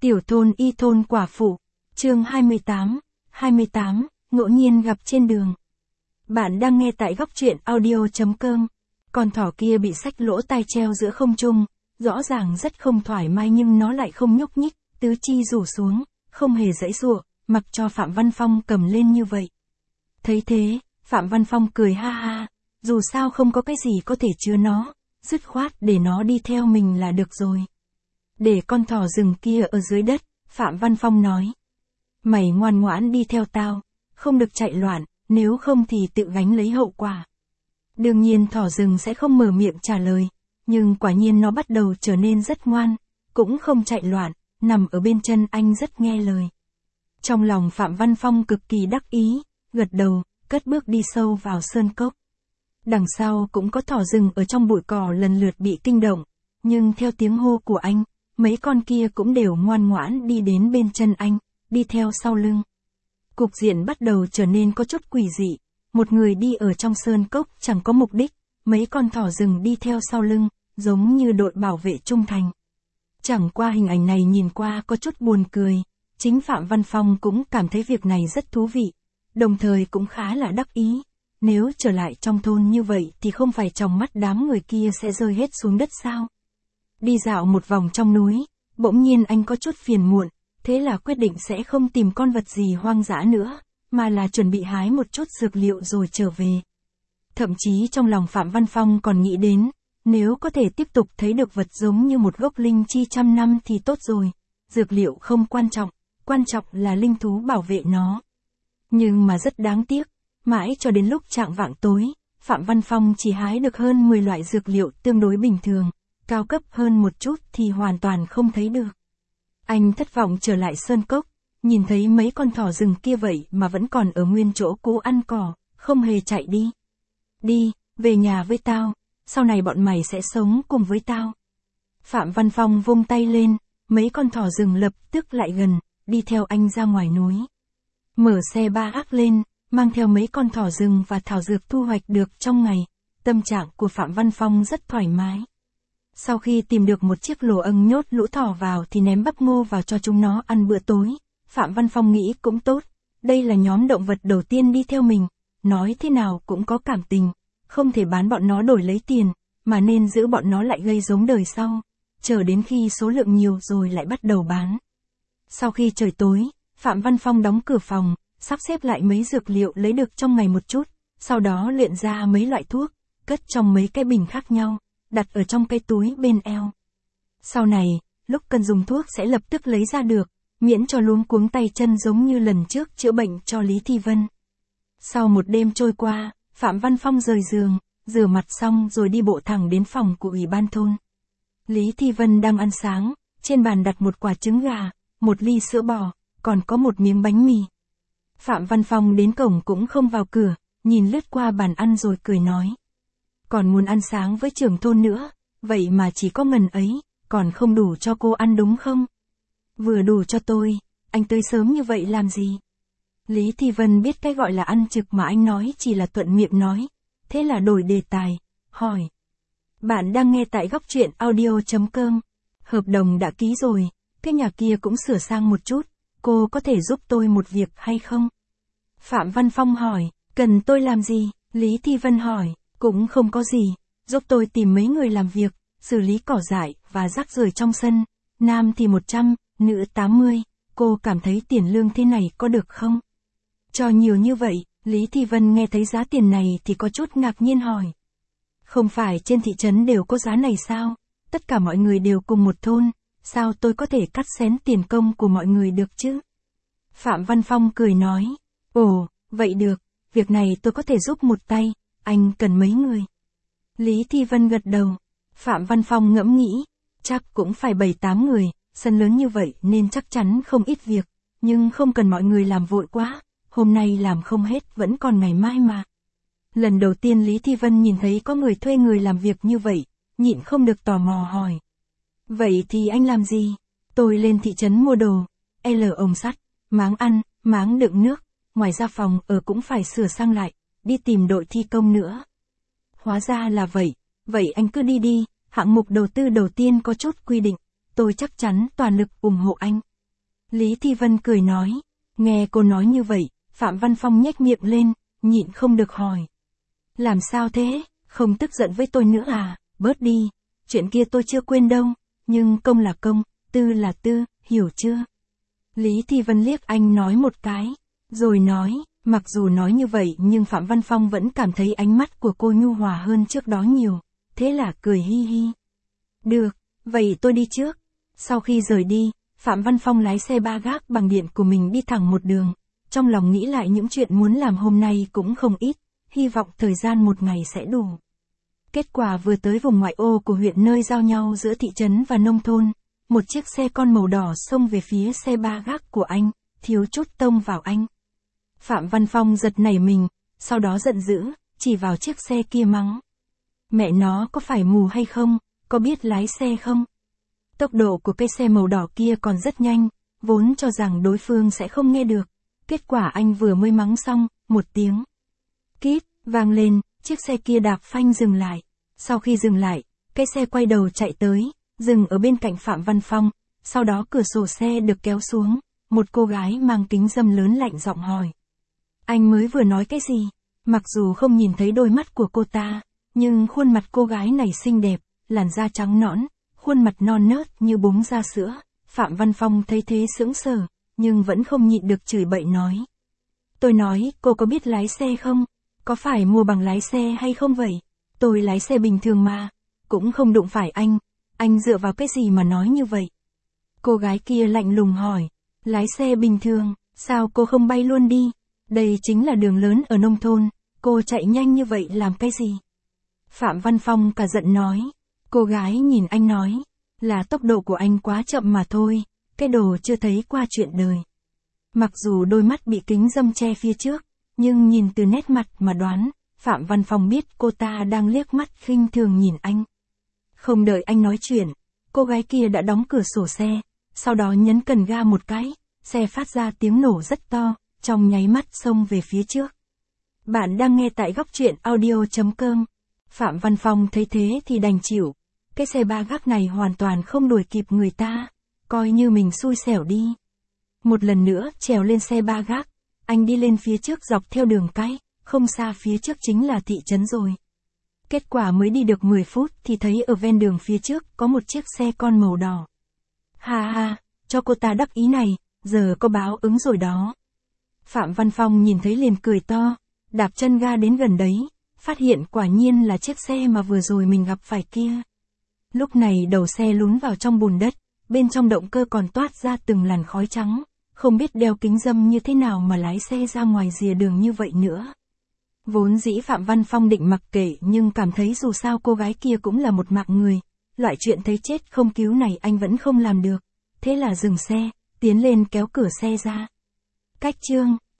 Tiểu thôn y thôn quả phụ, chương 28, ngẫu nhiên gặp trên đường. Bạn đang nghe tại góc truyện audio.com. Con thỏ kia bị xách lỗ tai treo giữa không trung, rõ ràng rất không thoải mái nhưng nó lại không nhúc nhích, tứ chi rủ xuống, không hề giãy giụa, mặc cho Phạm Văn Phong cầm lên như vậy. Thấy thế, Phạm Văn Phong cười ha ha, dù sao không có cái gì có thể chứa nó, dứt khoát để nó đi theo mình là được rồi. Để con thỏ rừng kia ở dưới đất, Phạm Văn Phong nói. Mày ngoan ngoãn đi theo tao, không được chạy loạn, nếu không thì tự gánh lấy hậu quả. Đương nhiên thỏ rừng sẽ không mở miệng trả lời, nhưng quả nhiên nó bắt đầu trở nên rất ngoan, cũng không chạy loạn, nằm ở bên chân anh rất nghe lời. Trong lòng Phạm Văn Phong cực kỳ đắc ý, gật đầu, cất bước đi sâu vào sơn cốc. Đằng sau cũng có thỏ rừng ở trong bụi cỏ lần lượt bị kinh động, nhưng theo tiếng hô của anh, mấy con kia cũng đều ngoan ngoãn đi đến bên chân anh, đi theo sau lưng. Cục diện bắt đầu trở nên có chút quỷ dị, một người đi ở trong sơn cốc chẳng có mục đích, mấy con thỏ rừng đi theo sau lưng, giống như đội bảo vệ trung thành. Chẳng qua hình ảnh này nhìn qua có chút buồn cười, chính Phạm Văn Phong cũng cảm thấy việc này rất thú vị, đồng thời cũng khá là đắc ý. Nếu trở lại trong thôn như vậy thì không phải trong mắt đám người kia sẽ rơi hết xuống đất sao? Đi dạo một vòng trong núi, bỗng nhiên anh có chút phiền muộn, thế là quyết định sẽ không tìm con vật gì hoang dã nữa, mà là chuẩn bị hái một chút dược liệu rồi trở về. Thậm chí trong lòng Phạm Văn Phong còn nghĩ đến, nếu có thể tiếp tục thấy được vật giống như một gốc linh chi trăm năm thì tốt rồi, dược liệu không quan trọng là linh thú bảo vệ nó. Nhưng mà rất đáng tiếc, mãi cho đến lúc chạng vạng tối, Phạm Văn Phong chỉ hái được hơn 10 loại dược liệu tương đối bình thường, cao cấp hơn một chút thì hoàn toàn không thấy được. Anh thất vọng trở lại sơn cốc, nhìn thấy mấy con thỏ rừng kia vậy mà vẫn còn ở nguyên chỗ cũ ăn cỏ, không hề chạy đi. Đi, về nhà với tao, sau này bọn mày sẽ sống cùng với tao. Phạm Văn Phong vung tay lên, mấy con thỏ rừng lập tức lại gần, đi theo anh ra ngoài núi. Mở xe ba ác lên, mang theo mấy con thỏ rừng và thảo dược thu hoạch được trong ngày, tâm trạng của Phạm Văn Phong rất thoải mái. Sau khi tìm được một chiếc lồ âng nhốt lũ thỏ vào thì ném bắp ngô vào cho chúng nó ăn bữa tối, Phạm Văn Phong nghĩ cũng tốt, đây là nhóm động vật đầu tiên đi theo mình, nói thế nào cũng có cảm tình, không thể bán bọn nó đổi lấy tiền, mà nên giữ bọn nó lại gây giống đời sau, chờ đến khi số lượng nhiều rồi lại bắt đầu bán. Sau khi trời tối, Phạm Văn Phong đóng cửa phòng, sắp xếp lại mấy dược liệu lấy được trong ngày một chút, sau đó luyện ra mấy loại thuốc, cất trong mấy cái bình khác nhau, đặt ở trong cái túi bên eo. Sau này, lúc cần dùng thuốc sẽ lập tức lấy ra được, miễn cho luống cuống tay chân giống như lần trước chữa bệnh cho Lý Thi Vân. Sau một đêm trôi qua, Phạm Văn Phong rời giường, rửa mặt xong rồi đi bộ thẳng đến phòng của ủy ban thôn. Lý Thi Vân đang ăn sáng, trên bàn đặt một quả trứng gà, một ly sữa bò, còn có một miếng bánh mì. Phạm Văn Phong đến cổng cũng không vào cửa, nhìn lướt qua bàn ăn rồi cười nói. Còn muốn ăn sáng với trưởng thôn nữa, vậy mà chỉ có ngần ấy, còn không đủ cho cô ăn đúng không? Vừa đủ cho tôi, anh tới sớm như vậy làm gì? Lý Thi Vân biết cái gọi là ăn trực mà anh nói chỉ là thuận miệng nói, thế là đổi đề tài, hỏi. Bạn đang nghe tại góc truyện audio.com, hợp đồng đã ký rồi, cái nhà kia cũng sửa sang một chút, cô có thể giúp tôi một việc hay không? Phạm Văn Phong hỏi, cần tôi làm gì? Lý Thi Vân hỏi, cũng không có gì, giúp tôi tìm mấy người làm việc, xử lý cỏ dại và rác rưởi trong sân, nam thì 100, nữ 80, cô cảm thấy tiền lương thế này có được không? Cho nhiều như vậy, Lý Thi Vân nghe thấy giá tiền này thì có chút ngạc nhiên hỏi. Không phải trên thị trấn đều có giá này sao? Tất cả mọi người đều cùng một thôn, sao tôi có thể cắt xén tiền công của mọi người được chứ? Phạm Văn Phong cười nói, ồ, vậy được, việc này tôi có thể giúp một tay, anh cần mấy người? Lý Thi Vân gật đầu, Phạm Văn Phong ngẫm nghĩ, chắc cũng phải 7-8 người, sân lớn như vậy nên chắc chắn không ít việc, nhưng không cần mọi người làm vội quá, hôm nay làm không hết vẫn còn ngày mai mà. Lần đầu tiên Lý Thi Vân nhìn thấy có người thuê người làm việc như vậy, nhịn không được tò mò hỏi. Vậy thì anh làm gì? Tôi lên thị trấn mua đồ, ống sắt, máng ăn, máng đựng nước, ngoài ra phòng ở cũng phải sửa sang lại, đi tìm đội thi công nữa. Hóa ra là vậy anh cứ đi đi, hạng mục đầu tư đầu tiên có chút quy định, tôi chắc chắn toàn lực ủng hộ anh, Lý Thi Vân cười nói. Nghe cô nói như vậy, Phạm Văn Phong nhếch miệng lên, nhịn không được hỏi. Làm sao thế, không tức giận với tôi nữa à, bớt đi, chuyện kia tôi chưa quên đâu, nhưng công là công, tư là tư, hiểu chưa? Lý Thi Vân liếc anh nói một cái, rồi nói, mặc dù nói như vậy nhưng Phạm Văn Phong vẫn cảm thấy ánh mắt của cô nhu hòa hơn trước đó nhiều, thế là cười hi hi. Được, vậy tôi đi trước. Sau khi rời đi, Phạm Văn Phong lái xe ba gác bằng điện của mình đi thẳng một đường, trong lòng nghĩ lại những chuyện muốn làm hôm nay cũng không ít, hy vọng thời gian một ngày sẽ đủ. Kết quả vừa tới vùng ngoại ô của huyện nơi giao nhau giữa thị trấn và nông thôn, một chiếc xe con màu đỏ xông về phía xe ba gác của anh, thiếu chút tông vào anh. Phạm Văn Phong giật nảy mình, sau đó giận dữ, chỉ vào chiếc xe kia mắng. Mẹ nó có phải mù hay không, có biết lái xe không? Tốc độ của cây xe màu đỏ kia còn rất nhanh, vốn cho rằng đối phương sẽ không nghe được. Kết quả anh vừa mới mắng xong, một tiếng kít vang lên, chiếc xe kia đạp phanh dừng lại. Sau khi dừng lại, cây xe quay đầu chạy tới, dừng ở bên cạnh Phạm Văn Phong, sau đó cửa sổ xe được kéo xuống, một cô gái mang kính râm lớn lạnh giọng hỏi. Anh mới vừa nói cái gì? Mặc dù không nhìn thấy đôi mắt của cô ta, nhưng khuôn mặt cô gái này xinh đẹp, làn da trắng nõn, khuôn mặt non nớt như búng ra sữa. Phạm Văn Phong thấy thế sững sờ, nhưng vẫn không nhịn được chửi bậy nói. Tôi nói, cô có biết lái xe không? Có phải mua bằng lái xe hay không vậy? Tôi lái xe bình thường mà, cũng không đụng phải anh dựa vào cái gì mà nói như vậy? Cô gái kia lạnh lùng hỏi, lái xe bình thường, sao cô không bay luôn đi? Đây chính là đường lớn ở nông thôn, cô chạy nhanh như vậy làm cái gì? Phạm Văn Phong cả giận nói, cô gái nhìn anh nói, là tốc độ của anh quá chậm mà thôi, cái đồ chưa thấy qua chuyện đời. Mặc dù đôi mắt bị kính râm che phía trước, nhưng nhìn từ nét mặt mà đoán, Phạm Văn Phong biết cô ta đang liếc mắt khinh thường nhìn anh. Không đợi anh nói chuyện, cô gái kia đã đóng cửa sổ xe, sau đó nhấn cần ga một cái, xe phát ra tiếng nổ rất to, trong nháy mắt xông về phía trước. Bạn đang nghe tại góc truyện audio.com. Phạm Văn Phong thấy thế thì đành chịu, cái xe ba gác này hoàn toàn không đuổi kịp người ta, coi như mình xui xẻo đi. Một lần nữa trèo lên xe ba gác, anh đi lên phía trước dọc theo đường cái, không xa phía trước chính là thị trấn rồi. Kết quả mới đi được 10 phút thì thấy ở ven đường phía trước có một chiếc xe con màu đỏ. Ha ha, cho cô ta đắc ý này, giờ có báo ứng rồi đó. Phạm Văn Phong nhìn thấy liền cười to, đạp chân ga đến gần đấy, phát hiện quả nhiên là chiếc xe mà vừa rồi mình gặp phải kia. Lúc này đầu xe lún vào trong bùn đất, bên trong động cơ còn toát ra từng làn khói trắng, không biết đeo kính râm như thế nào mà lái xe ra ngoài rìa đường như vậy nữa. Vốn dĩ Phạm Văn Phong định mặc kệ nhưng cảm thấy dù sao cô gái kia cũng là một mạng người, loại chuyện thấy chết không cứu này anh vẫn không làm được, thế là dừng xe, tiến lên kéo cửa xe ra. Cách chương